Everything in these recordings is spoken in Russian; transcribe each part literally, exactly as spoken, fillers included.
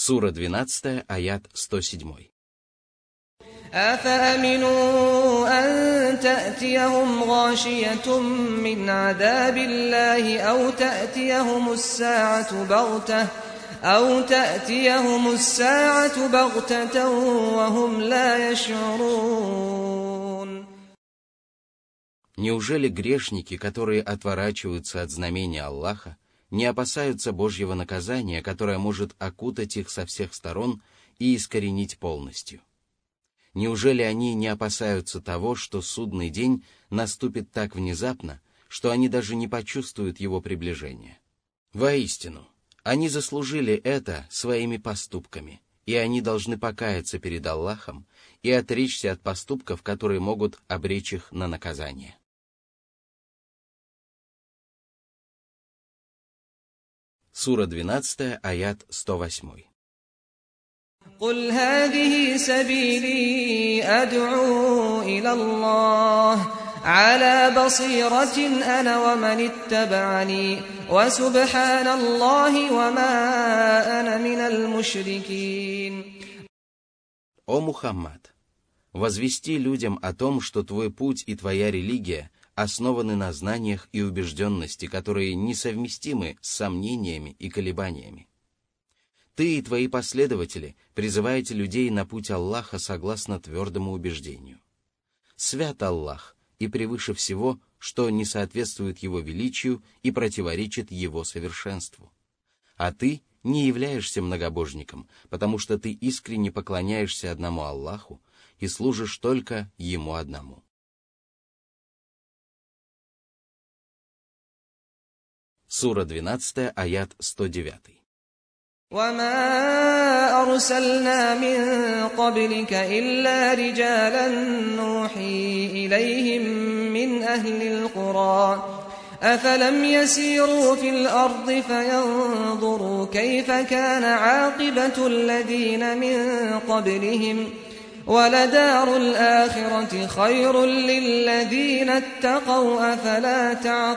Сура двенадцатая, аят сто семь. أفأمنوا أن تأتيهم غاشية من عذاب الله أو تأتيهم الساعة بغتة أو تأتيهم الساعة بغتة وهم لا يشعرون. Неужели грешники, которые отворачиваются от знамения Аллаха, не опасаются Божьего наказания, которое может окутать их со всех сторон и искоренить полностью? Неужели они не опасаются того, что судный день наступит так внезапно, что они даже не почувствуют его приближения? Воистину, они заслужили это своими поступками, и они должны покаяться перед Аллахом и отречься от поступков, которые могут обречь их на наказание. Сура двенадцатая, аят сто восемь. قل هذه سبيلي أدعو إلى الله على بصيرة أنا ومن اتبعني وسبحان الله وما أنا من المشركين. О Мухаммад, возвести людям о том, что твой путь и твоя религия основаны на знаниях и убежденности, которые несовместимы с сомнениями и колебаниями. Ты и твои последователи призываете людей на путь Аллаха согласно твердому убеждению. Свят Аллах и превыше всего, что не соответствует Его величию и противоречит Его совершенству. А ты не являешься многобожником, потому что ты искренне поклоняешься одному Аллаху и служишь только Ему одному. Сура двенадцатая, аят сто девять. وما أرسلنا من قبلك إلا رجالا نوحي إليهم من أهل القرى أفلم يسيروا في الأرض فينظروا كيف كان عاقبة الذين من قبلهم ولدار الآخرة خير للذين اتقوا أفلا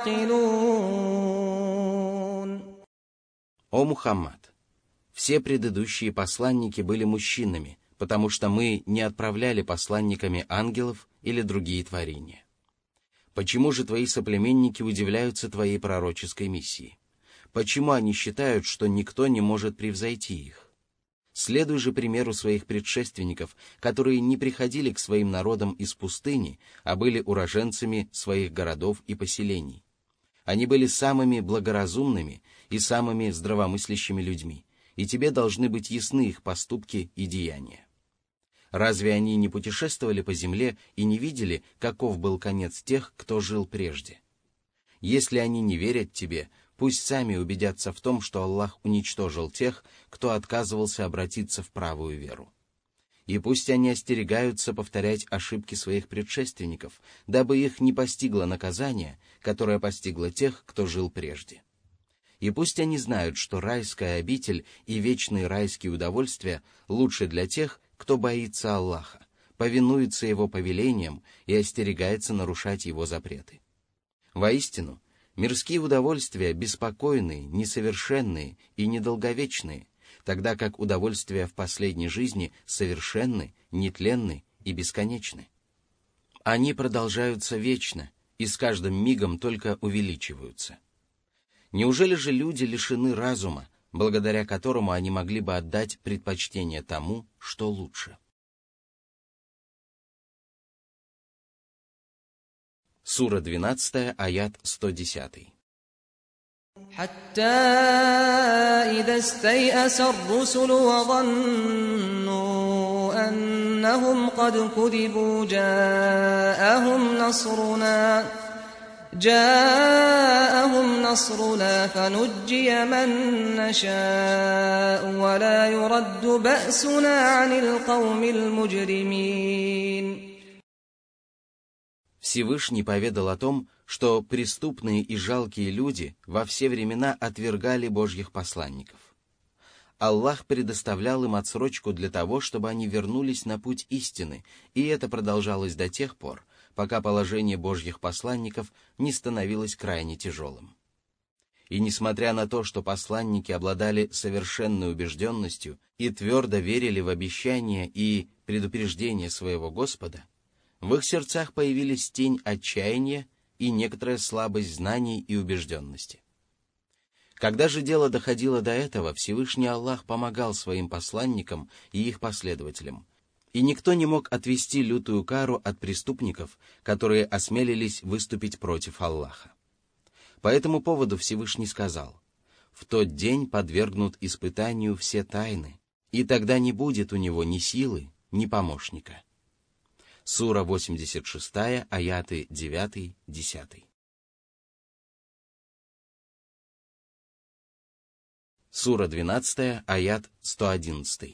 تعقلون. О Мухаммад! Все предыдущие посланники были мужчинами, потому что мы не отправляли посланниками ангелов или другие творения. Почему же твои соплеменники удивляются твоей пророческой миссии? Почему они считают, что никто не может превзойти их? Следуй же примеру своих предшественников, которые не приходили к своим народам из пустыни, а были уроженцами своих городов и поселений. Они были самыми благоразумными и самыми здравомыслящими людьми, и тебе должны быть ясны их поступки и деяния. Разве они не путешествовали по земле и не видели, каков был конец тех, кто жил прежде? Если они не верят тебе, пусть сами убедятся в том, что Аллах уничтожил тех, кто отказывался обратиться в правую веру. И пусть они остерегаются повторять ошибки своих предшественников, дабы их не постигло наказание, которое постигло тех, кто жил прежде. И пусть они знают, что райская обитель и вечные райские удовольствия лучше для тех, кто боится Аллаха, повинуется Его повелениям и остерегается нарушать Его запреты. Воистину, мирские удовольствия беспокойные, несовершенные и недолговечные, тогда как удовольствия в последней жизни совершенны, нетленны и бесконечны. Они продолжаются вечно и с каждым мигом только увеличиваются. Неужели же люди лишены разума, благодаря которому они могли бы отдать предпочтение тому, что лучше? Сура двенадцатая, аят сто десять. حتى إذا استيأس الرسل وظنوا أنهم قد كذبوا جاءهم نصرنا جاءهم نصرنا فنجي من نشاء ولا يرد بأسنا عن القوم المجرمين. Всевышний поведал о том, что преступные и жалкие люди во все времена отвергали Божьих посланников. Аллах предоставлял им отсрочку для того, чтобы они вернулись на путь истины, и это продолжалось до тех пор, пока положение Божьих посланников не становилось крайне тяжелым. И несмотря на то, что посланники обладали совершенной убежденностью и твердо верили в обещания и предупреждения своего Господа, в их сердцах появились тень отчаяния и некоторая слабость знаний и убежденности. Когда же дело доходило до этого, Всевышний Аллах помогал своим посланникам и их последователям, и никто не мог отвести лютую кару от преступников, которые осмелились выступить против Аллаха. По этому поводу Всевышний сказал: «В тот день подвергнут испытанию все тайны, и тогда не будет у него ни силы, ни помощника». Сура восемьдесят шесть, аяты девять-десять. Сура двенадцать, аят сто одиннадцать.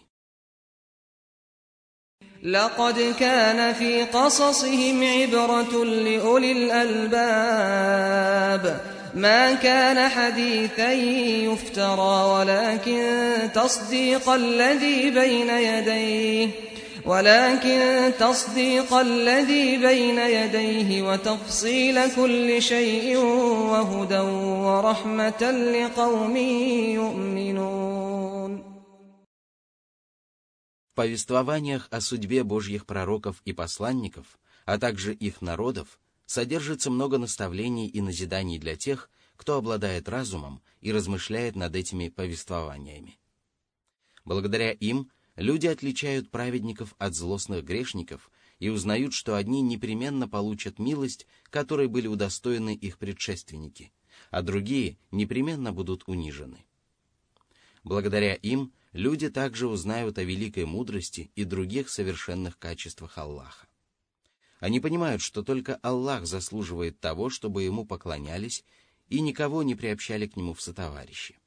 لقد كان في قصصهم عبرة لأولي الألباب ما كان حديثا يفترى ولكن تصديق الذي بين يديه ولكن تصديق الذي بين يديه وتفصيل كل شيء وهدى ورحمة لقوم يؤمنون. В повествованиях о судьбе Божьих пророков и посланников, а также их народов, содержится много наставлений и назиданий для тех, кто обладает разумом и размышляет над этими повествованиями. Благодаря им люди отличают праведников от злостных грешников и узнают, что одни непременно получат милость, которой были удостоены их предшественники, а другие непременно будут унижены. Благодаря им люди также узнают о великой мудрости и других совершенных качествах Аллаха. Они понимают, что только Аллах заслуживает того, чтобы ему поклонялись, и никого не приобщали к нему в сотоварищи.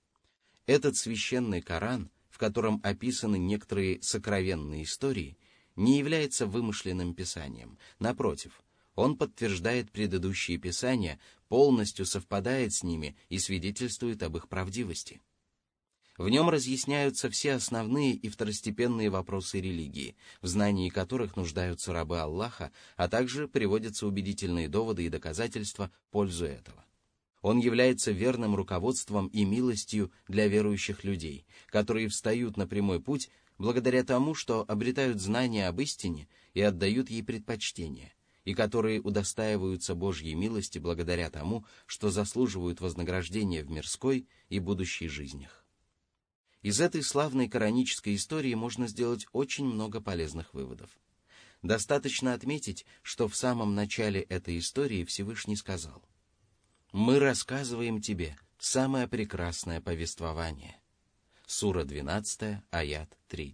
Этот священный Коран, в котором описаны некоторые сокровенные истории, не является вымышленным писанием. Напротив, он подтверждает предыдущие писания, полностью совпадает с ними и свидетельствует об их правдивости. В нем разъясняются все основные и второстепенные вопросы религии, в знании которых нуждаются рабы Аллаха, а также приводятся убедительные доводы и доказательства в пользу этого. Он является верным руководством и милостью для верующих людей, которые встают на прямой путь благодаря тому, что обретают знания об истине и отдают ей предпочтение, и которые удостаиваются Божьей милости благодаря тому, что заслуживают вознаграждения в мирской и будущей жизнях. Из этой славной коранической истории можно сделать очень много полезных выводов. Достаточно отметить, что в самом начале этой истории Всевышний сказал: «Мы рассказываем тебе самое прекрасное повествование». Сура двенадцать, аят три.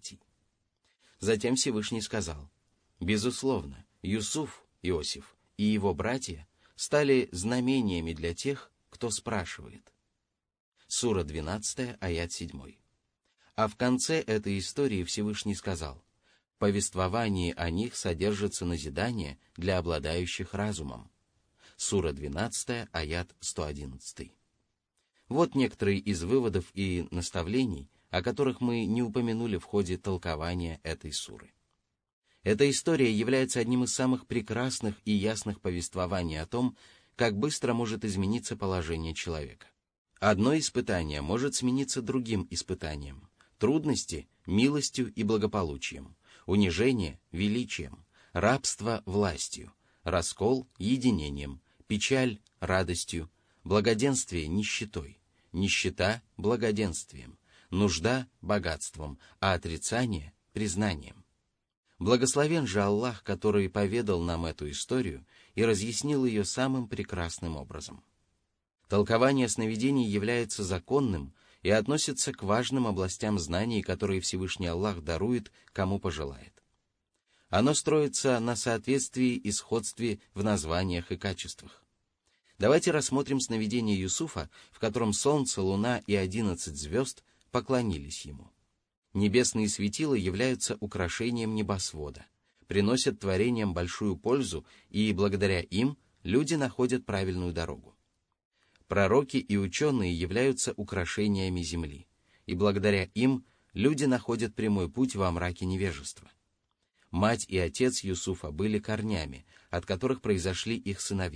Затем Всевышний сказал: «Безусловно, Юсуф, Иосиф и его братья стали знамениями для тех, кто спрашивает». Сура двенадцать, аят семь. А в конце этой истории Всевышний сказал: «В повествовании о них содержится назидание для обладающих разумом». Сура двенадцать, аят сто одиннадцать. Вот некоторые из выводов и наставлений, о которых мы не упомянули в ходе толкования этой суры. Эта история является одним из самых прекрасных и ясных повествований о том, как быстро может измениться положение человека. Одно испытание может смениться другим испытанием. Трудности – милостью и благополучием, унижение – величием, рабство – властью, раскол – единением, печаль – радостью, благоденствие – нищетой, нищета – благоденствием, нужда – богатством, а отрицание – признанием. Благословен же Аллах, который поведал нам эту историю и разъяснил ее самым прекрасным образом. Толкование сновидений является законным и относится к важным областям знаний, которые Всевышний Аллах дарует, кому пожелает. Оно строится на соответствии и сходстве в названиях и качествах. Давайте рассмотрим сновидение Юсуфа, в котором солнце, луна и одиннадцать звезд поклонились ему. Небесные светила являются украшением небосвода, приносят творениям большую пользу, и благодаря им люди находят правильную дорогу. Пророки и ученые являются украшениями земли, и благодаря им люди находят прямой путь во мраке невежества. Мать и отец Юсуфа были корнями, от которых произошли их сыновья,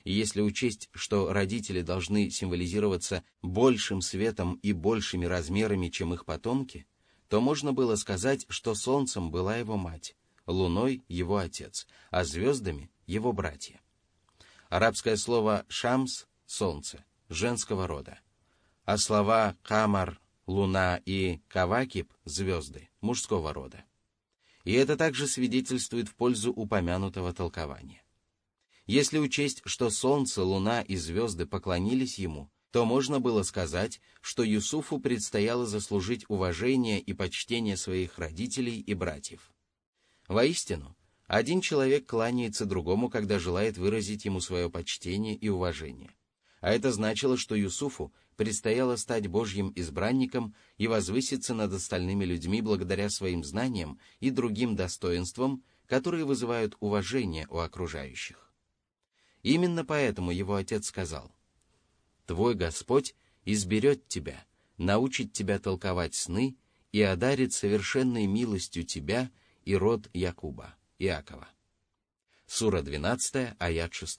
И если учесть, что родители должны символизироваться большим светом и большими размерами, чем их потомки, то можно было сказать, что солнцем была его мать, луной — его отец, а звездами — его братья. Арабское слово «шамс» — солнце, женского рода, а слова «камар» — луна и «кавакиб» — звезды, мужского рода. И это также свидетельствует в пользу упомянутого толкования. Если учесть, что солнце, луна и звезды поклонились ему, то можно было сказать, что Юсуфу предстояло заслужить уважение и почтение своих родителей и братьев. Воистину, один человек кланяется другому, когда желает выразить ему свое почтение и уважение. А это значило, что Юсуфу предстояло стать Божьим избранником и возвыситься над остальными людьми благодаря своим знаниям и другим достоинствам, которые вызывают уважение у окружающих. Именно поэтому его отец сказал: «Твой Господь изберет тебя, научит тебя толковать сны и одарит совершенной милостью тебя и род Якуба, Иакова». Сура двенадцатая, аят шесть.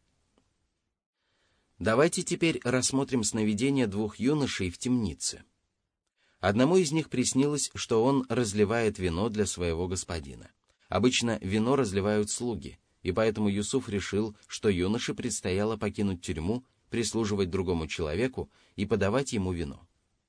Давайте теперь рассмотрим сновидение двух юношей в темнице. Одному из них приснилось, что он разливает вино для своего господина. Обычно вино разливают слуги, и поэтому Юсуф решил, что юноше предстояло покинуть тюрьму, прислуживать другому человеку и подавать ему вино.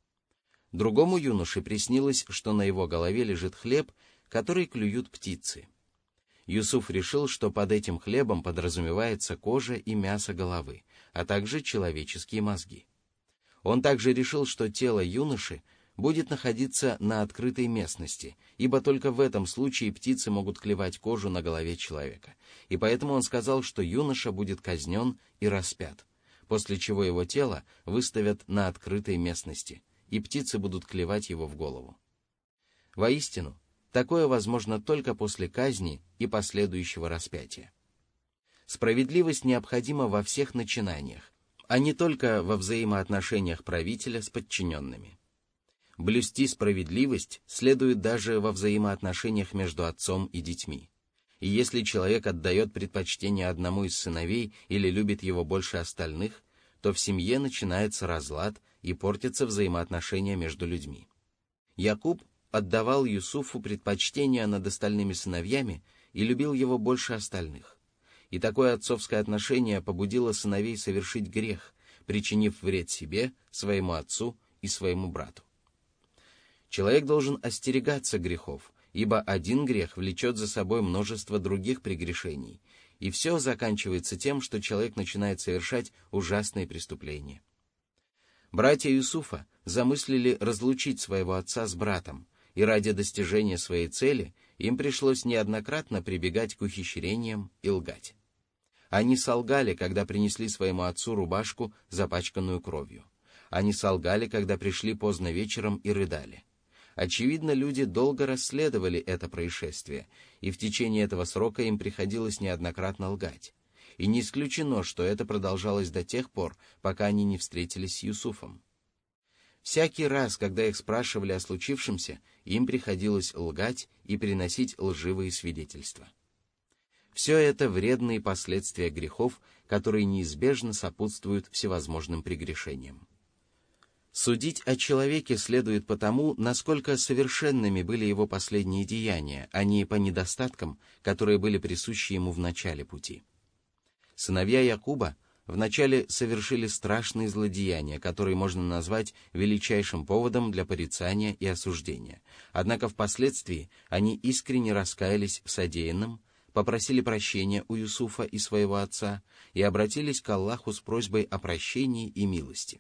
Другому юноше приснилось, что на его голове лежит хлеб, который клюют птицы. Юсуф решил, что под этим хлебом подразумевается кожа и мясо головы, а также человеческие мозги. Он также решил, что тело юноши будет находиться на открытой местности, ибо только в этом случае птицы могут клевать кожу на голове человека, и поэтому он сказал, что юноша будет казнен и распят, после чего его тело выставят на открытой местности, и птицы будут клевать его в голову. Воистину, такое возможно только после казни и последующего распятия. Справедливость необходима во всех начинаниях, а не только во взаимоотношениях правителя с подчиненными. Блюсти справедливость следует даже во взаимоотношениях между отцом и детьми. И если человек отдает предпочтение одному из сыновей или любит его больше остальных, то в семье начинается разлад и портятся взаимоотношения между людьми. Якуб отдавал Юсуфу предпочтение над остальными сыновьями и любил его больше остальных. И такое отцовское отношение побудило сыновей совершить грех, причинив вред себе, своему отцу и своему брату. Человек должен остерегаться грехов, ибо один грех влечет за собой множество других прегрешений, и все заканчивается тем, что человек начинает совершать ужасные преступления. Братья Юсуфа замыслили разлучить своего отца с братом, и ради достижения своей цели им пришлось неоднократно прибегать к ухищрениям и лгать. Они солгали, когда принесли своему отцу рубашку, запачканную кровью. Они солгали, когда пришли поздно вечером и рыдали. Очевидно, люди долго расследовали это происшествие, и в течение этого срока им приходилось неоднократно лгать. И не исключено, что это продолжалось до тех пор, пока они не встретились с Юсуфом. Всякий раз, когда их спрашивали о случившемся, им приходилось лгать и приносить лживые свидетельства. Все это вредные последствия грехов, которые неизбежно сопутствуют всевозможным прегрешениям. Судить о человеке следует по тому, насколько совершенными были его последние деяния, а не по недостаткам, которые были присущи ему в начале пути. Сыновья Якуба вначале совершили страшные злодеяния, которые можно назвать величайшим поводом для порицания и осуждения. Однако впоследствии они искренне раскаялись в содеянном, попросили прощения у Юсуфа и своего отца и обратились к Аллаху с просьбой о прощении и милости.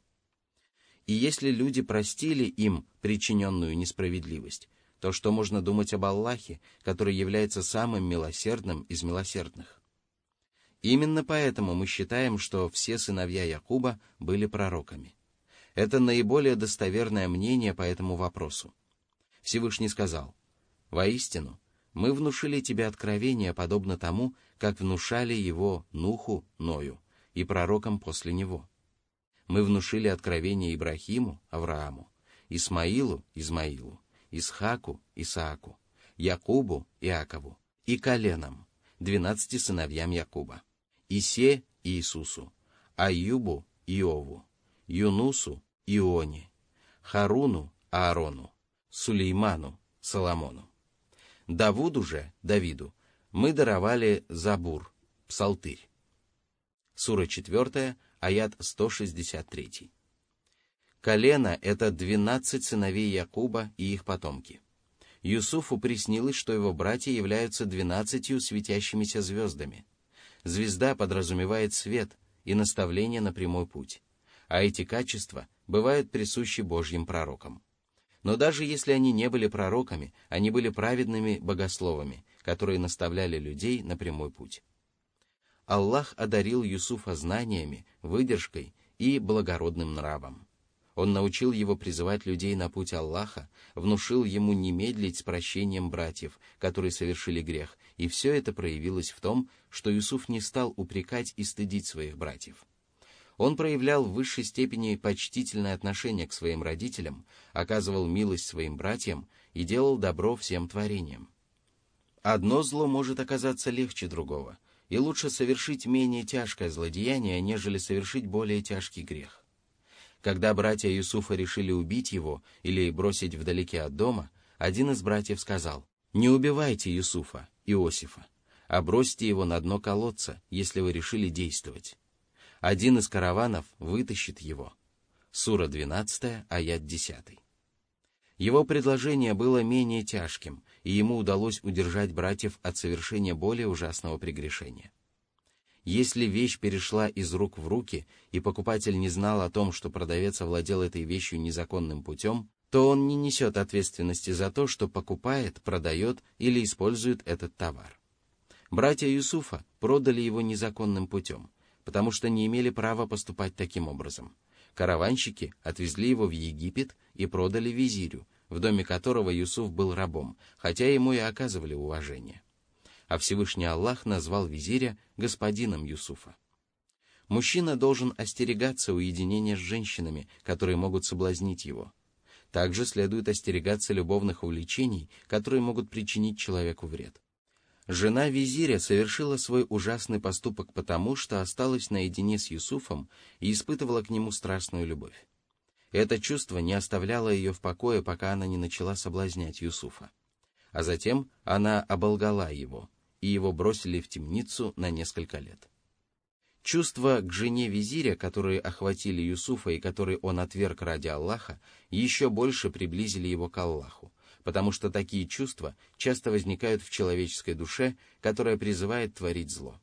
И если люди простили им причиненную несправедливость, то что можно думать об Аллахе, который является самым милосердным из милосердных? Именно поэтому мы считаем, что все сыновья Якуба были пророками. Это наиболее достоверное мнение по этому вопросу. Всевышний сказал: «Воистину, мы внушили тебе откровение, подобно тому, как внушали его Нуху, Ною, и пророкам после него. Мы внушили откровение Ибрахиму, Аврааму, Исмаилу, Измаилу, Исхаку, Исааку, Якубу, Иакову и коленам, двенадцати сыновьям Якуба, Исе, Иисусу, Аюбу – Иову, Юнусу – Ионе, Харуну – Аарону, Сулейману – Соломону. Давуду же, Давиду, мы даровали Забур, Псалтырь. Сура четвёртая, аят сто шестьдесят три. Колено — это двенадцать сыновей Якуба и их потомки. Юсуфу приснилось, что его братья являются двенадцатью светящимися звездами. Звезда подразумевает свет и наставление на прямой путь, а эти качества бывают присущи Божьим пророкам. Но даже если они не были пророками, они были праведными богословами, которые наставляли людей на прямой путь. Аллах одарил Юсуфа знаниями, выдержкой и благородным нравом. Он научил его призывать людей на путь Аллаха, внушил ему не медлить с прощением братьев, которые совершили грех, и все это проявилось в том, что Юсуф не стал упрекать и стыдить своих братьев. Он проявлял в высшей степени почтительное отношение к своим родителям, оказывал милость своим братьям и делал добро всем творениям. Одно зло может оказаться легче другого, и лучше совершить менее тяжкое злодеяние, нежели совершить более тяжкий грех. Когда братья Юсуфа решили убить его или бросить вдалеке от дома, один из братьев сказал: «Не убивайте Юсуфа, Иосифа, а бросьте его на дно колодца, если вы решили действовать. Один из караванов вытащит его». Сура двенадцатая, аят десятый. Его предложение было менее тяжким, и ему удалось удержать братьев от совершения более ужасного прегрешения. Если вещь перешла из рук в руки, и покупатель не знал о том, что продавец овладел этой вещью незаконным путем, то он не несет ответственности за то, что покупает, продает или использует этот товар. Братья Юсуфа продали его незаконным путем, потому что не имели права поступать таким образом. Караванщики отвезли его в Египет и продали визирю, в доме которого Юсуф был рабом, хотя ему и оказывали уважение. А Всевышний Аллах назвал визиря господином Юсуфа. Мужчина должен остерегаться уединения с женщинами, которые могут соблазнить его. Также следует остерегаться любовных увлечений, которые могут причинить человеку вред. Жена визиря совершила свой ужасный поступок потому, что осталась наедине с Юсуфом и испытывала к нему страстную любовь. Это чувство не оставляло ее в покое, пока она не начала соблазнять Юсуфа. А затем она оболгала его, и его бросили в темницу на несколько лет. Чувства к жене визиря, которые охватили Юсуфа и которые он отверг ради Аллаха, еще больше приблизили его к Аллаху, потому что такие чувства часто возникают в человеческой душе, которая призывает творить зло.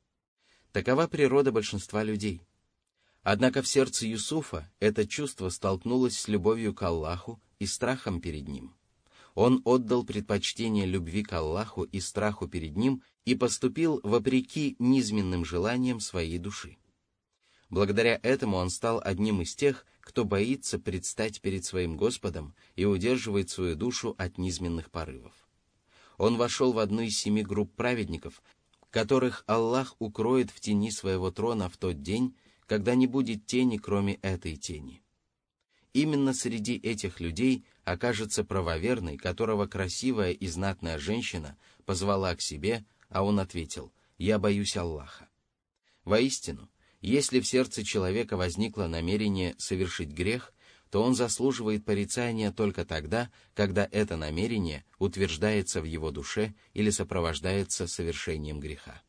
Такова природа большинства людей. Однако в сердце Юсуфа это чувство столкнулось с любовью к Аллаху и страхом перед Ним. Он отдал предпочтение любви к Аллаху и страху перед Ним и поступил вопреки низменным желаниям своей души. Благодаря этому он стал одним из тех, кто боится предстать перед своим Господом и удерживает свою душу от низменных порывов. Он вошел в одну из семи групп праведников, которых Аллах укроет в тени своего трона в тот день, когда не будет тени, кроме этой тени. Именно среди этих людей окажется правоверный, которого красивая и знатная женщина позвала к себе, а он ответил: «Я боюсь Аллаха». Воистину, если в сердце человека возникло намерение совершить грех, то он заслуживает порицания только тогда, когда это намерение утверждается в его душе или сопровождается совершением греха.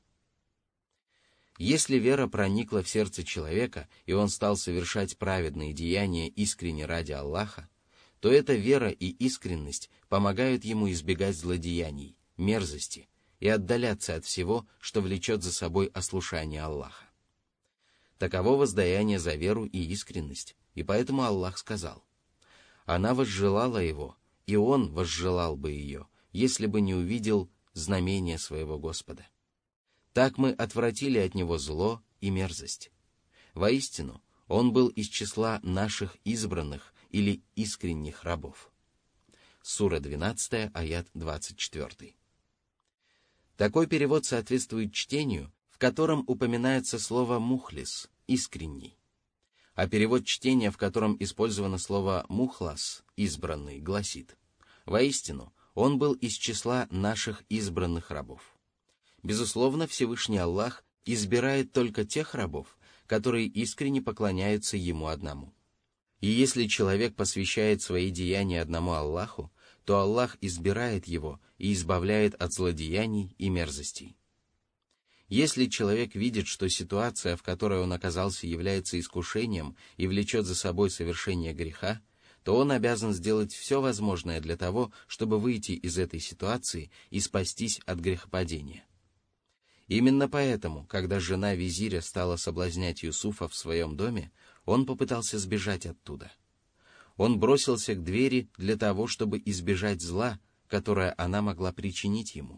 Если вера проникла в сердце человека, и он стал совершать праведные деяния искренне ради Аллаха, то эта вера и искренность помогают ему избегать злодеяний, мерзости и отдаляться от всего, что влечет за собой ослушание Аллаха. Таково воздаяние за веру и искренность, и поэтому Аллах сказал: «Она возжелала его, и он возжелал бы ее, если бы не увидел знамения своего Господа. Так мы отвратили от него зло и мерзость. Воистину, он был из числа наших избранных или искренних рабов». Сура двенадцатая, аят двадцать четыре. Такой перевод соответствует чтению, в котором упоминается слово «мухлис» — «искренний». А перевод чтения, в котором использовано слово «мухлас» — «избранный», гласит: «Воистину, он был из числа наших избранных рабов». Безусловно, Всевышний Аллах избирает только тех рабов, которые искренне поклоняются Ему одному. И если человек посвящает свои деяния одному Аллаху, то Аллах избирает его и избавляет от злодеяний и мерзостей. Если человек видит, что ситуация, в которой он оказался, является искушением и влечет за собой совершение греха, то он обязан сделать все возможное для того, чтобы выйти из этой ситуации и спастись от грехопадения. Именно поэтому, когда жена визиря стала соблазнять Юсуфа в своем доме, он попытался сбежать оттуда. Он бросился к двери для того, чтобы избежать зла, которое она могла причинить ему.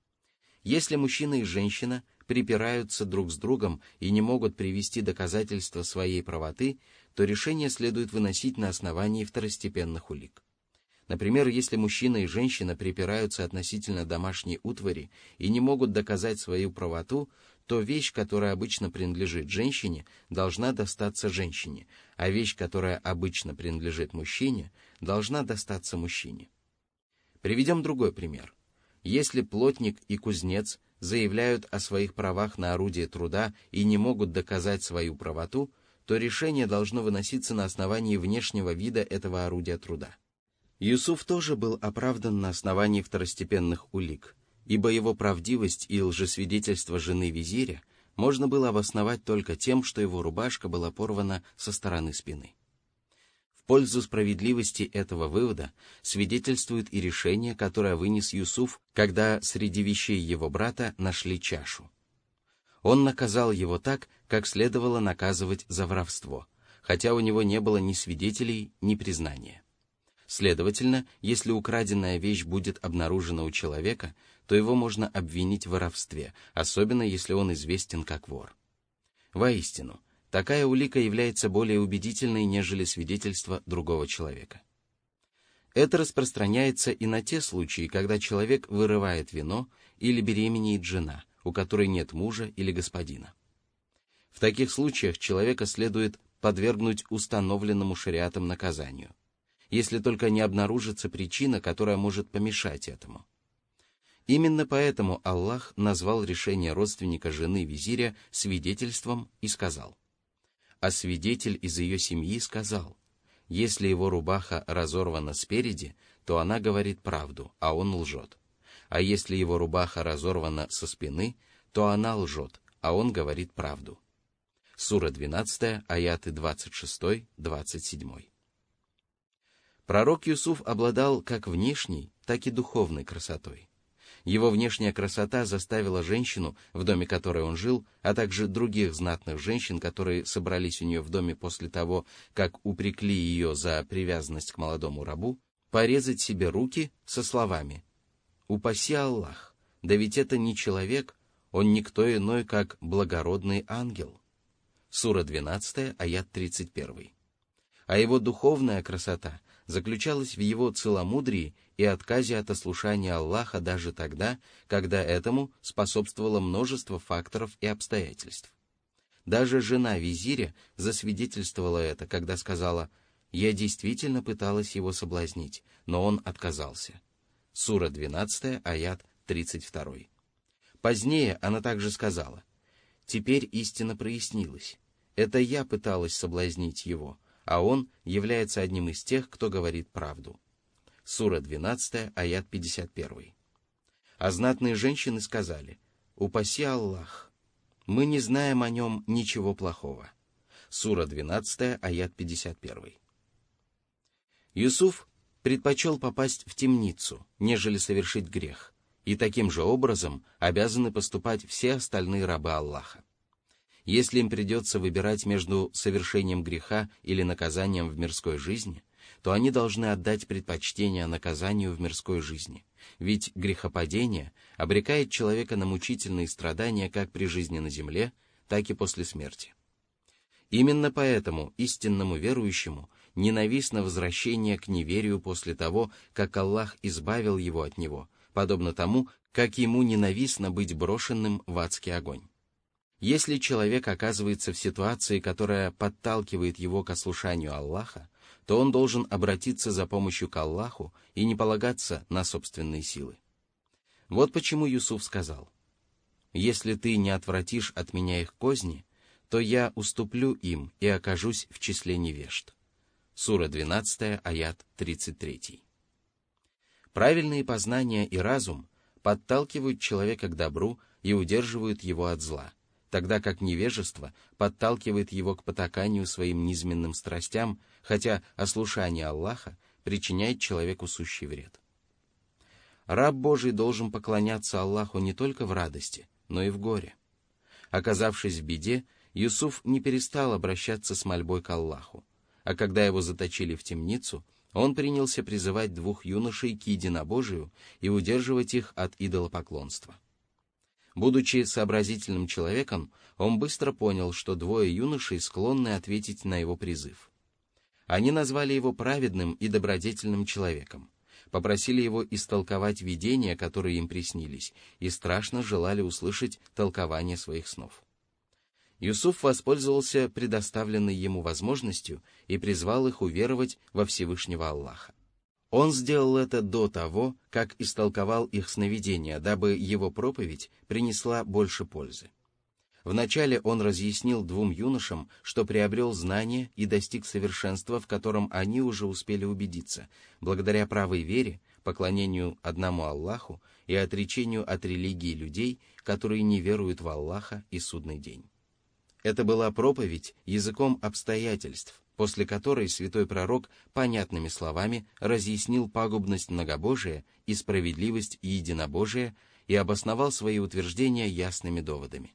Если мужчина и женщина припираются друг с другом и не могут привести доказательства своей правоты, то решение следует выносить на основании второстепенных улик. Например, если мужчина и женщина припираются относительно домашней утвари и не могут доказать свою правоту, то вещь, которая обычно принадлежит женщине, должна достаться женщине, а вещь, которая обычно принадлежит мужчине, должна достаться мужчине. Приведем другой пример. Если плотник и кузнец заявляют о своих правах на орудие труда и не могут доказать свою правоту, то решение должно выноситься на основании внешнего вида этого орудия труда. Юсуф тоже был оправдан на основании второстепенных улик, ибо его правдивость и лжесвидетельство жены визиря можно было обосновать только тем, что его рубашка была порвана со стороны спины. В пользу справедливости этого вывода свидетельствует и решение, которое вынес Юсуф, когда среди вещей его брата нашли чашу. Он наказал его так, как следовало наказывать за воровство, хотя у него не было ни свидетелей, ни признания. Следовательно, если украденная вещь будет обнаружена у человека, то его можно обвинить в воровстве, особенно если он известен как вор. Воистину, такая улика является более убедительной, нежели свидетельство другого человека. Это распространяется и на те случаи, когда человек вырывает вино или беременеет жена, у которой нет мужа или господина. В таких случаях человека следует подвергнуть установленному шариатом наказанию, если только не обнаружится причина, которая может помешать этому. Именно поэтому Аллах назвал решение родственника жены визиря свидетельством и сказал: «А свидетель из ее семьи сказал: если его рубаха разорвана спереди, то она говорит правду, а он лжет. А если его рубаха разорвана со спины, то она лжет, а он говорит правду». Сура двенадцатая, аяты двадцать шесть - двадцать семь. Пророк Юсуф обладал как внешней, так и духовной красотой. Его внешняя красота заставила женщину, в доме которой он жил, а также других знатных женщин, которые собрались у нее в доме после того, как упрекли ее за привязанность к молодому рабу, порезать себе руки со словами: «Упаси Аллах, да ведь это не человек, он никто иной, как благородный ангел». Сура двенадцатая, аят тридцать один. А его духовная красота заключалась в его целомудрии и отказе от ослушания Аллаха даже тогда, когда этому способствовало множество факторов и обстоятельств. Даже жена визиря засвидетельствовала это, когда сказала: «Я действительно пыталась его соблазнить, но он отказался». Сура двенадцатая, аят тридцать два. Позднее она также сказала: «Теперь истина прояснилась. Это я пыталась соблазнить его, а он является одним из тех, кто говорит правду». Сура двенадцатая, аят пятьдесят один. А знатные женщины сказали: «Упаси Аллах, мы не знаем о нем ничего плохого». Сура двенадцатая, аят пятьдесят один. Юсуф предпочел попасть в темницу, нежели совершить грех, и таким же образом обязаны поступать все остальные рабы Аллаха. Если им придется выбирать между совершением греха или наказанием в мирской жизни, то они должны отдать предпочтение наказанию в мирской жизни, ведь грехопадение обрекает человека на мучительные страдания как при жизни на земле, так и после смерти. Именно поэтому истинному верующему ненавистно возвращение к неверию после того, как Аллах избавил его от него, подобно тому, как ему ненавистно быть брошенным в адский огонь. Если человек оказывается в ситуации, которая подталкивает его к ослушанию Аллаха, то он должен обратиться за помощью к Аллаху и не полагаться на собственные силы. Вот почему Юсуф сказал: Если ты не отвратишь от меня их козни, то я уступлю им и окажусь в числе невежд». Сура двенадцатая, аят тридцать три. Правильные познания и разум подталкивают человека к добру и удерживают его от зла, тогда как невежество подталкивает его к потаканию своим низменным страстям, хотя ослушание Аллаха причиняет человеку сущий вред. Раб Божий должен поклоняться Аллаху не только в радости, но и в горе. Оказавшись в беде, Юсуф не перестал обращаться с мольбой к Аллаху, а когда его заточили в темницу, он принялся призывать двух юношей к единобожию и удерживать их от идолопоклонства. Будучи сообразительным человеком, он быстро понял, что двое юношей склонны ответить на его призыв. Они назвали его праведным и добродетельным человеком, попросили его истолковать видения, которые им приснились, и страшно желали услышать толкование своих снов. Юсуф воспользовался предоставленной ему возможностью и призвал их уверовать во Всевышнего Аллаха. Он сделал это до того, как истолковал их сновидения, дабы его проповедь принесла больше пользы. Вначале он разъяснил двум юношам, что приобрел знание и достиг совершенства, в котором они уже успели убедиться, благодаря правой вере, поклонению одному Аллаху и отречению от религии людей, которые не веруют в Аллаха и судный день. Это была проповедь языком обстоятельств, после которой святой пророк понятными словами разъяснил пагубность многобожия и справедливость единобожия и обосновал свои утверждения ясными доводами.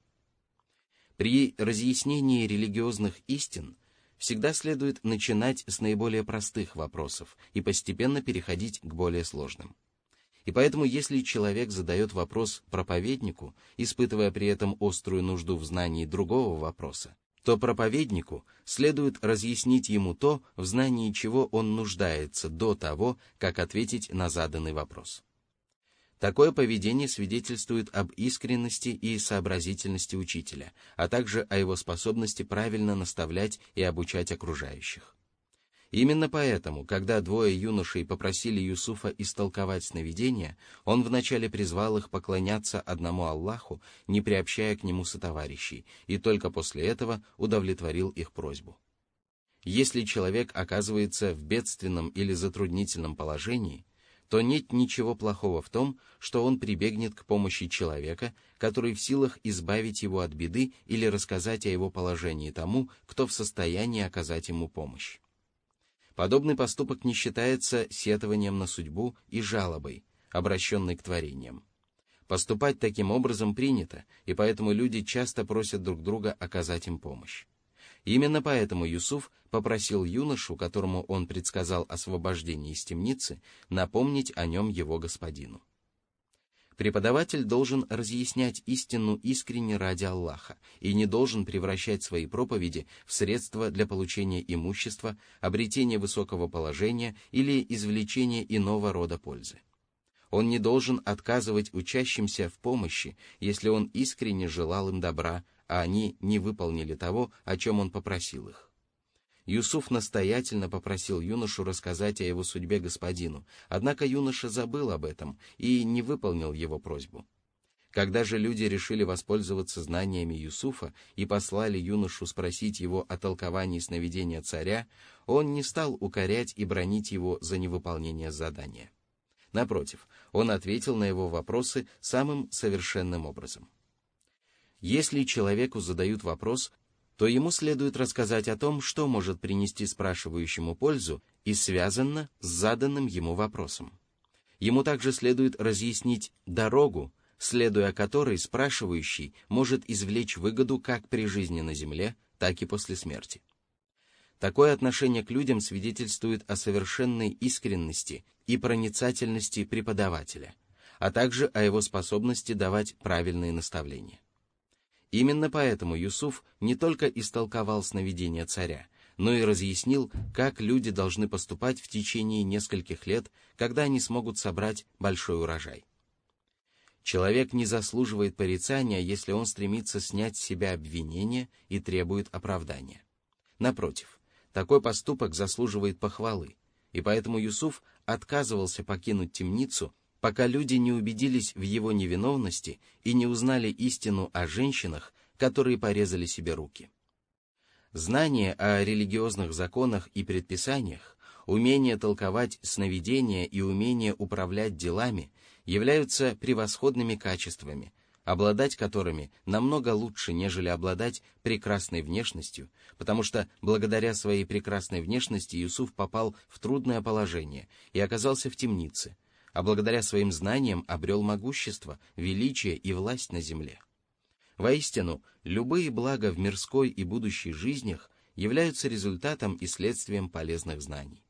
При разъяснении религиозных истин всегда следует начинать с наиболее простых вопросов и постепенно переходить к более сложным. И поэтому, если человек задает вопрос проповеднику, испытывая при этом острую нужду в знании другого вопроса, то проповеднику следует разъяснить ему то, в знании чего он нуждается до того, как ответить на заданный вопрос. Такое поведение свидетельствует об искренности и сообразительности учителя, а также о его способности правильно наставлять и обучать окружающих. Именно поэтому, когда двое юношей попросили Юсуфа истолковать сновидения, он вначале призвал их поклоняться одному Аллаху, не приобщая к нему сотоварищей, и только после этого удовлетворил их просьбу. Если человек оказывается в бедственном или затруднительном положении, то нет ничего плохого в том, что он прибегнет к помощи человека, который в силах избавить его от беды или рассказать о его положении тому, кто в состоянии оказать ему помощь. Подобный поступок не считается сетованием на судьбу и жалобой, обращенной к творениям. Поступать таким образом принято, и поэтому люди часто просят друг друга оказать им помощь. Именно поэтому Юсуф попросил юношу, которому он предсказал освобождение из темницы, напомнить о нем его господину. Преподаватель должен разъяснять истину искренне ради Аллаха и не должен превращать свои проповеди в средства для получения имущества, обретения высокого положения или извлечения иного рода пользы. Он не должен отказывать учащимся в помощи, если он искренне желал им добра, а они не выполнили того, о чем он попросил их. Юсуф настоятельно попросил юношу рассказать о его судьбе господину, однако юноша забыл об этом и не выполнил его просьбу. Когда же люди решили воспользоваться знаниями Юсуфа и послали юношу спросить его о толковании сновидения царя, он не стал укорять и бранить его за невыполнение задания. Напротив, он ответил на его вопросы самым совершенным образом. Если человеку задают вопрос, то ему следует рассказать о том, что может принести спрашивающему пользу и связано с заданным ему вопросом. Ему также следует разъяснить дорогу, следуя которой спрашивающий может извлечь выгоду как при жизни на земле, так и после смерти. Такое отношение к людям свидетельствует о совершенной искренности и проницательности преподавателя, а также о его способности давать правильные наставления. Именно поэтому Юсуф не только истолковал сновидения царя, но и разъяснил, как люди должны поступать в течение нескольких лет, когда они смогут собрать большой урожай. Человек не заслуживает порицания, если он стремится снять с себя обвинения и требует оправдания. Напротив, такой поступок заслуживает похвалы, и поэтому Юсуф отказывался покинуть темницу, пока люди не убедились в его невиновности и не узнали истину о женщинах, которые порезали себе руки. Знание о религиозных законах и предписаниях, умение толковать сновидения и умение управлять делами являются превосходными качествами, обладать которыми намного лучше, нежели обладать прекрасной внешностью, потому что благодаря своей прекрасной внешности Юсуф попал в трудное положение и оказался в темнице, а благодаря своим знаниям обрел могущество, величие и власть на земле. Воистину, любые блага в мирской и будущей жизнях являются результатом и следствием полезных знаний.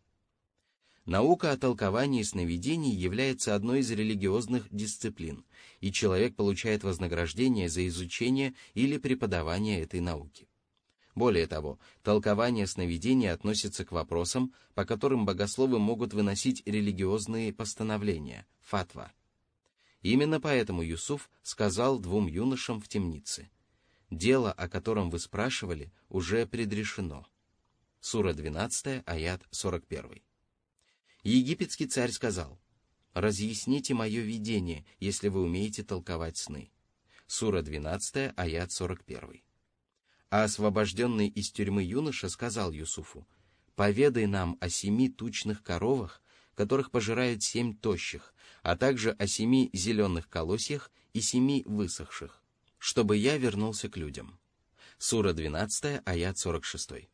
Наука о толковании сновидений является одной из религиозных дисциплин, и человек получает вознаграждение за изучение или преподавание этой науки. Более того, толкование сновидений относится к вопросам, по которым богословы могут выносить религиозные постановления, фатва. Именно поэтому Юсуф сказал двум юношам в темнице: «Дело, о котором вы спрашивали, уже предрешено». Сура двенадцатая, аят сорок первый. Египетский царь сказал: «Разъясните мое видение, если вы умеете толковать сны». Сура двенадцатая, аят сорок первый. А освобожденный из тюрьмы юноша сказал Юсуфу: «Поведай нам о семи тучных коровах, которых пожирают семь тощих, а также о семи зеленых колосьях и семи высохших, чтобы я вернулся к людям». Сура двенадцатая, аят сорок шестой.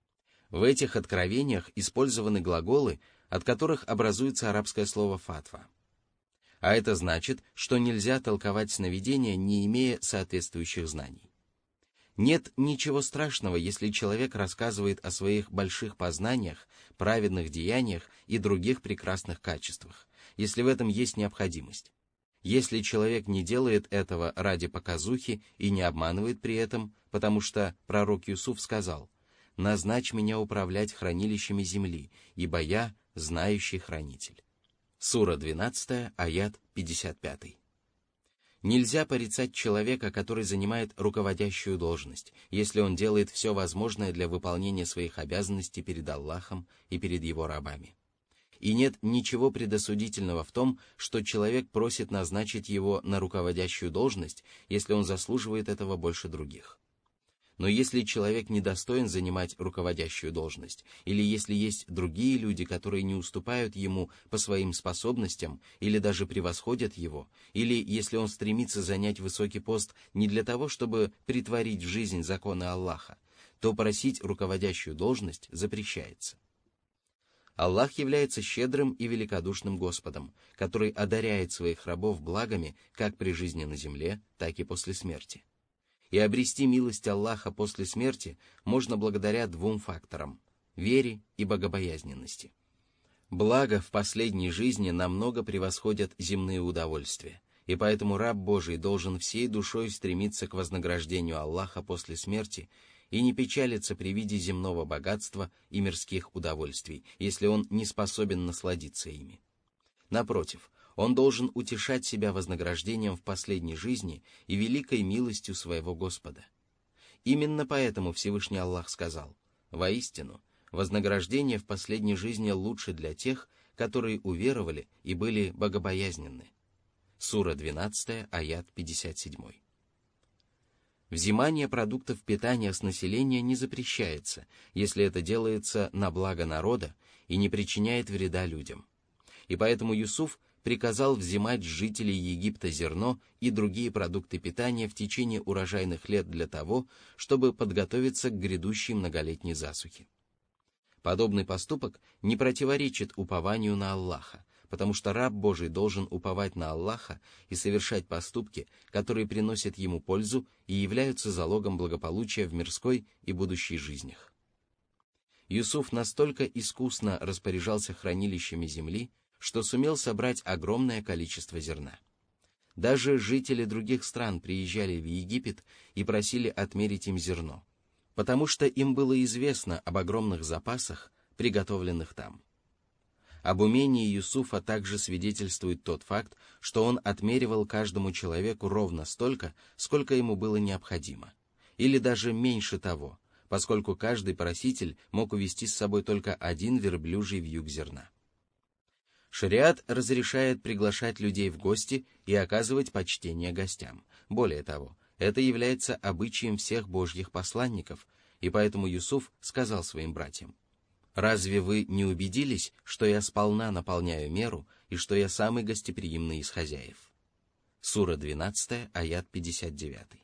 В этих откровениях использованы глаголы, от которых образуется арабское слово «фатва». А это значит, что нельзя толковать сновидения, не имея соответствующих знаний. Нет ничего страшного, если человек рассказывает о своих больших познаниях, праведных деяниях и других прекрасных качествах, если в этом есть необходимость. Если человек не делает этого ради показухи и не обманывает при этом, потому что пророк Юсуф сказал: «Назначь меня управлять хранилищами земли, ибо я знающий хранитель». Сура двенадцатая, аят пятьдесят пятый. Нельзя порицать человека, который занимает руководящую должность, если он делает все возможное для выполнения своих обязанностей перед Аллахом и перед его рабами. И нет ничего предосудительного в том, что человек просит назначить его на руководящую должность, если он заслуживает этого больше других. Но если человек недостоин занимать руководящую должность, или если есть другие люди, которые не уступают ему по своим способностям или даже превосходят его, или если он стремится занять высокий пост не для того, чтобы претворить в жизнь законы Аллаха, то просить руководящую должность запрещается. Аллах является щедрым и великодушным Господом, который одаряет своих рабов благами как при жизни на земле, так и после смерти. И обрести милость Аллаха после смерти можно благодаря двум факторам – вере и богобоязненности. Благо в последней жизни намного превосходят земные удовольствия, и поэтому раб Божий должен всей душой стремиться к вознаграждению Аллаха после смерти и не печалиться при виде земного богатства и мирских удовольствий, если он не способен насладиться ими. Напротив, он должен утешать себя вознаграждением в последней жизни и великой милостью своего Господа. Именно поэтому Всевышний Аллах сказал: «Воистину, вознаграждение в последней жизни лучше для тех, которые уверовали и были богобоязненны». Сура двенадцатая, аят пятьдесят семь. Взимание продуктов питания с населения не запрещается, если это делается на благо народа и не причиняет вреда людям. И поэтому Юсуф приказал взимать с жителей Египта зерно и другие продукты питания в течение урожайных лет для того, чтобы подготовиться к грядущей многолетней засухе. Подобный поступок не противоречит упованию на Аллаха, потому что раб Божий должен уповать на Аллаха и совершать поступки, которые приносят ему пользу и являются залогом благополучия в мирской и будущей жизнях. Юсуф настолько искусно распоряжался хранилищами земли, что сумел собрать огромное количество зерна. Даже жители других стран приезжали в Египет и просили отмерить им зерно, потому что им было известно об огромных запасах, приготовленных там. Об умении Юсуфа также свидетельствует тот факт, что он отмеривал каждому человеку ровно столько, сколько ему было необходимо, или даже меньше того, поскольку каждый проситель мог увезти с собой только один верблюжий вьюг зерна. Шариат разрешает приглашать людей в гости и оказывать почтение гостям. Более того, это является обычаем всех божьих посланников, и поэтому Юсуф сказал своим братьям: «Разве вы не убедились, что я сполна наполняю меру и что я самый гостеприимный из хозяев?» Сура двенадцатая, аят пятьдесят девять.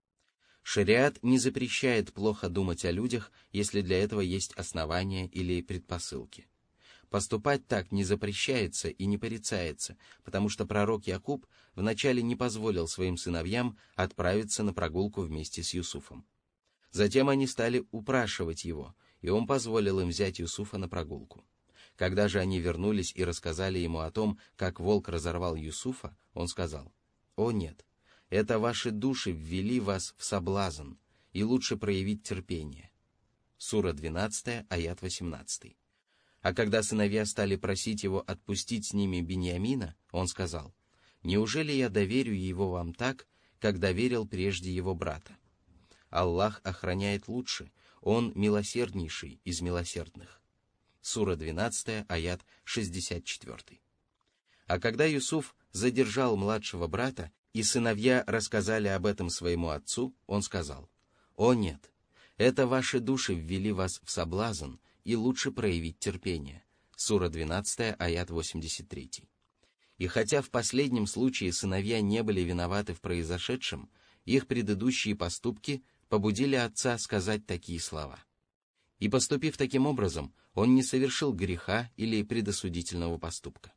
Шариат не запрещает плохо думать о людях, если для этого есть основания или предпосылки. Поступать так не запрещается и не порицается, потому что пророк Якуб вначале не позволил своим сыновьям отправиться на прогулку вместе с Юсуфом. Затем они стали упрашивать его, и он позволил им взять Юсуфа на прогулку. Когда же они вернулись и рассказали ему о том, как волк разорвал Юсуфа, он сказал: «О нет, это ваши души ввели вас в соблазн, и лучше проявить терпение». Сура двенадцатая, аят восемнадцатый. А когда сыновья стали просить его отпустить с ними Биньямина, он сказал: «Неужели я доверю его вам так, как доверил прежде его брата? Аллах охраняет лучше, Он милосерднейший из милосердных». Сура двенадцатая, аят шестьдесят четыре. А когда Юсуф задержал младшего брата, и сыновья рассказали об этом своему отцу, он сказал: «О нет, это ваши души ввели вас в соблазн, и лучше проявить терпение». Сура двенадцатая, аят восемьдесят три. И хотя в последнем случае сыновья не были виноваты в произошедшем, их предыдущие поступки побудили отца сказать такие слова. И поступив таким образом, он не совершил греха или предосудительного поступка.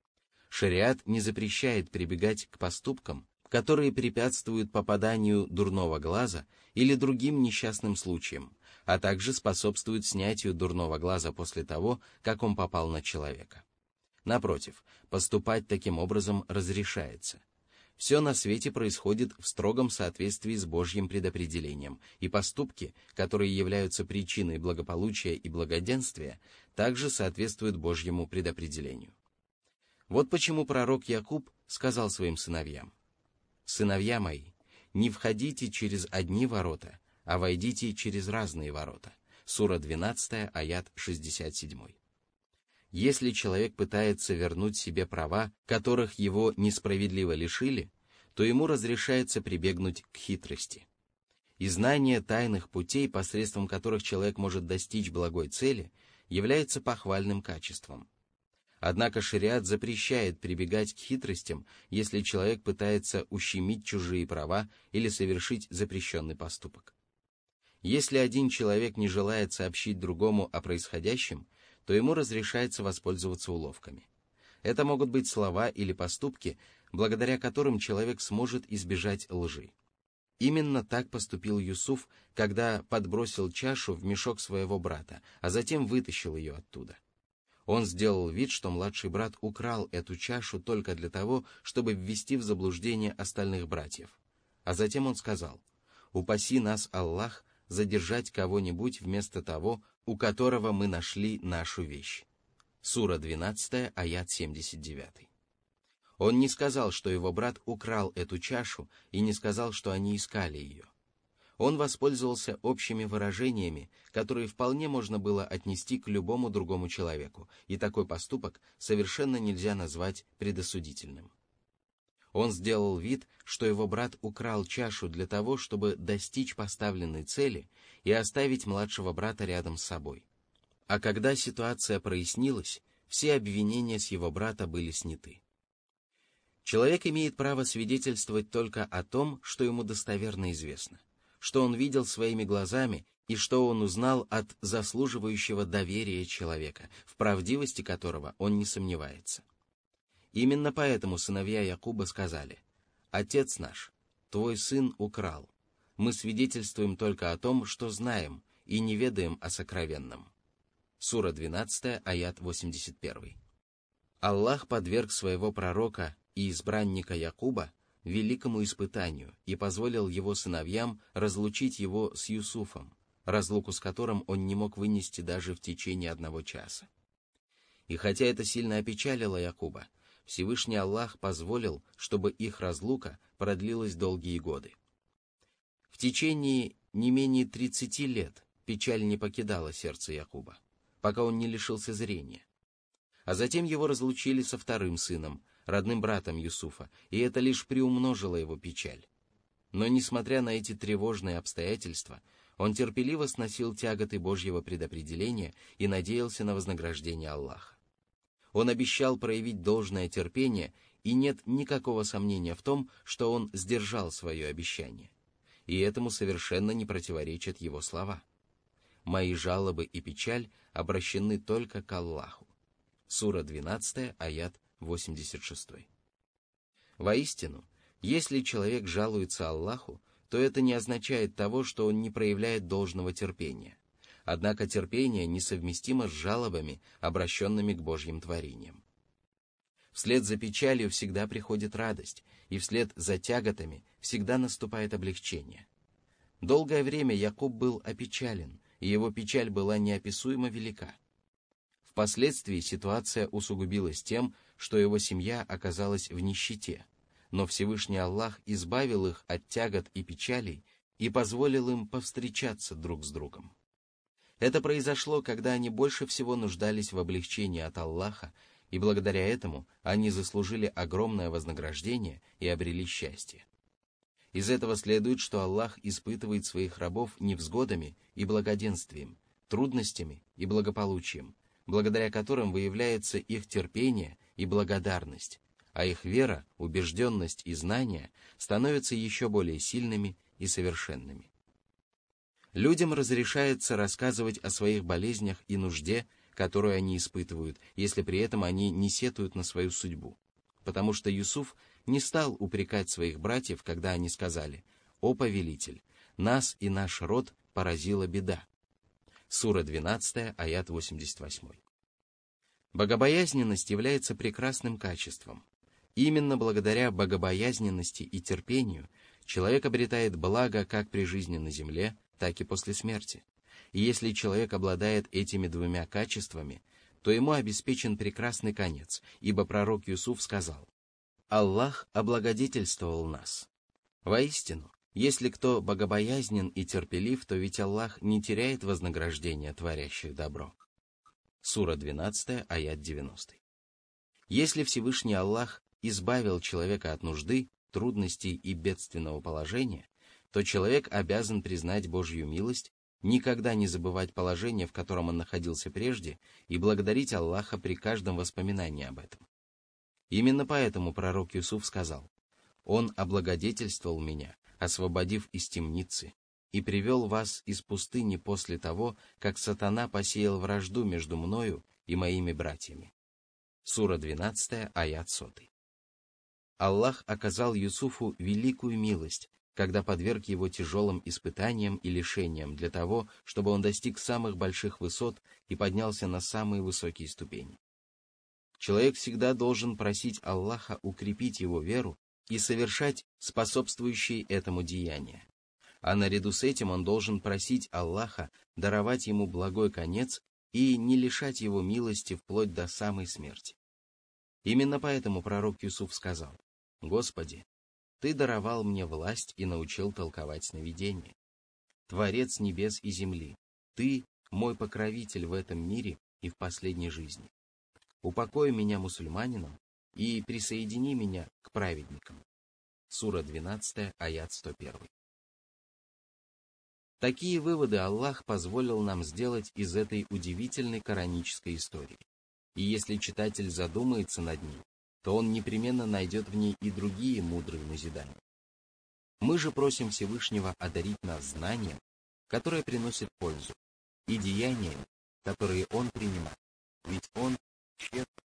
Шариат не запрещает прибегать к поступкам, которые препятствуют попаданию дурного глаза или другим несчастным случаям, а также способствуют снятию дурного глаза после того, как он попал на человека. Напротив, поступать таким образом разрешается. Все на свете происходит в строгом соответствии с Божьим предопределением, и поступки, которые являются причиной благополучия и благоденствия, также соответствуют Божьему предопределению. Вот почему пророк Якуб сказал своим сыновьям: «Сыновья мои, не входите через одни ворота, а войдите через разные ворота». Сура двенадцатая, аят шестьдесят семь. Если человек пытается вернуть себе права, которых его несправедливо лишили, то ему разрешается прибегнуть к хитрости. И знание тайных путей, посредством которых человек может достичь благой цели, является похвальным качеством. Однако шариат запрещает прибегать к хитростям, если человек пытается ущемить чужие права или совершить запрещенный поступок. Если один человек не желает сообщить другому о происходящем, то ему разрешается воспользоваться уловками. Это могут быть слова или поступки, благодаря которым человек сможет избежать лжи. Именно так поступил Юсуф, когда подбросил чашу в мешок своего брата, а затем вытащил ее оттуда. Он сделал вид, что младший брат украл эту чашу только для того, чтобы ввести в заблуждение остальных братьев. А затем он сказал: «Упаси нас, Аллах, задержать кого-нибудь вместо того, у которого мы нашли нашу вещь». Сура двенадцатая, аят семьдесят девять. Он не сказал, что его брат украл эту чашу, и не сказал, что они искали ее. Он воспользовался общими выражениями, которые вполне можно было отнести к любому другому человеку, и такой поступок совершенно нельзя назвать предосудительным. Он сделал вид, что его брат украл чашу для того, чтобы достичь поставленной цели и оставить младшего брата рядом с собой. А когда ситуация прояснилась, все обвинения с его брата были сняты. Человек имеет право свидетельствовать только о том, что ему достоверно известно, что он видел своими глазами и что он узнал от заслуживающего доверия человека, в правдивости которого он не сомневается. Именно поэтому сыновья Якуба сказали: «Отец наш, твой сын украл. Мы свидетельствуем только о том, что знаем, и не ведаем о сокровенном». Сура двенадцатая, аят восемьдесят один. Аллах подверг своего пророка и избранника Якуба великому испытанию и позволил его сыновьям разлучить его с Юсуфом, разлуку с которым он не мог вынести даже в течение одного часа. И хотя это сильно опечалило Якуба, Всевышний Аллах позволил, чтобы их разлука продлилась долгие годы. В течение не менее тридцати лет печаль не покидала сердце Якуба, пока он не лишился зрения. А затем его разлучили со вторым сыном, родным братом Юсуфа, и это лишь приумножило его печаль. Но, несмотря на эти тревожные обстоятельства, он терпеливо сносил тяготы Божьего предопределения и надеялся на вознаграждение Аллаха. Он обещал проявить должное терпение, и нет никакого сомнения в том, что он сдержал свое обещание. И этому совершенно не противоречат его слова. «Мои жалобы и печаль обращены только к Аллаху». Сура двенадцатая, аят восемьдесят шесть. Воистину, если человек жалуется Аллаху, то это не означает того, что он не проявляет должного терпения. Однако терпение несовместимо с жалобами, обращенными к Божьим творениям. Вслед за печалью всегда приходит радость, и вслед за тяготами всегда наступает облегчение. Долгое время Якуб был опечален, и его печаль была неописуемо велика. Впоследствии ситуация усугубилась тем, что его семья оказалась в нищете, но Всевышний Аллах избавил их от тягот и печалей и позволил им повстречаться друг с другом. Это произошло, когда они больше всего нуждались в облегчении от Аллаха, и благодаря этому они заслужили огромное вознаграждение и обрели счастье. Из этого следует, что Аллах испытывает своих рабов невзгодами и благоденствием, трудностями и благополучием, благодаря которым выявляется их терпение и благодарность, а их вера, убежденность и знания становятся еще более сильными и совершенными. Людям разрешается рассказывать о своих болезнях и нужде, которую они испытывают, если при этом они не сетуют на свою судьбу. Потому что Юсуф не стал упрекать своих братьев, когда они сказали: «О повелитель, нас и наш род поразила беда». Сура двенадцатая, аят восемьдесят восемь. Богобоязненность является прекрасным качеством. Именно благодаря богобоязненности и терпению человек обретает благо как при жизни на земле, так и после смерти. И если человек обладает этими двумя качествами, то ему обеспечен прекрасный конец, ибо пророк Юсуф сказал: «Аллах облагодетельствовал нас». Воистину, если кто богобоязнен и терпелив, то ведь Аллах не теряет вознаграждения творящих добро. Сура двенадцатая, аят девяностый. Если Всевышний Аллах избавил человека от нужды, трудностей и бедственного положения, то человек обязан признать Божью милость, никогда не забывать положение, в котором он находился прежде, и благодарить Аллаха при каждом воспоминании об этом. Именно поэтому пророк Юсуф сказал: «Он облагодетельствовал меня, освободив из темницы, и привел вас из пустыни после того, как сатана посеял вражду между мною и моими братьями». Сура двенадцатая, аят сотый. Аллах оказал Юсуфу великую милость, когда подверг его тяжелым испытаниям и лишениям для того, чтобы он достиг самых больших высот и поднялся на самые высокие ступени. Человек всегда должен просить Аллаха укрепить его веру и совершать способствующие этому деяния. А наряду с этим он должен просить Аллаха даровать ему благой конец и не лишать его милости вплоть до самой смерти. Именно поэтому пророк Юсуф сказал: «Господи, Ты даровал мне власть и научил толковать сновидения. Творец небес и земли, Ты мой покровитель в этом мире и в последней жизни. Упокой меня мусульманином и присоедини меня к праведникам». Сура двенадцатая, аят сто один. Такие выводы Аллах позволил нам сделать из этой удивительной коранической истории. И если читатель задумается над ней, то он непременно найдет в ней и другие мудрые назидания. Мы же просим Всевышнего одарить нас знанием, которое приносит пользу, и деяниями, которые Он принимает, ведь Он щедр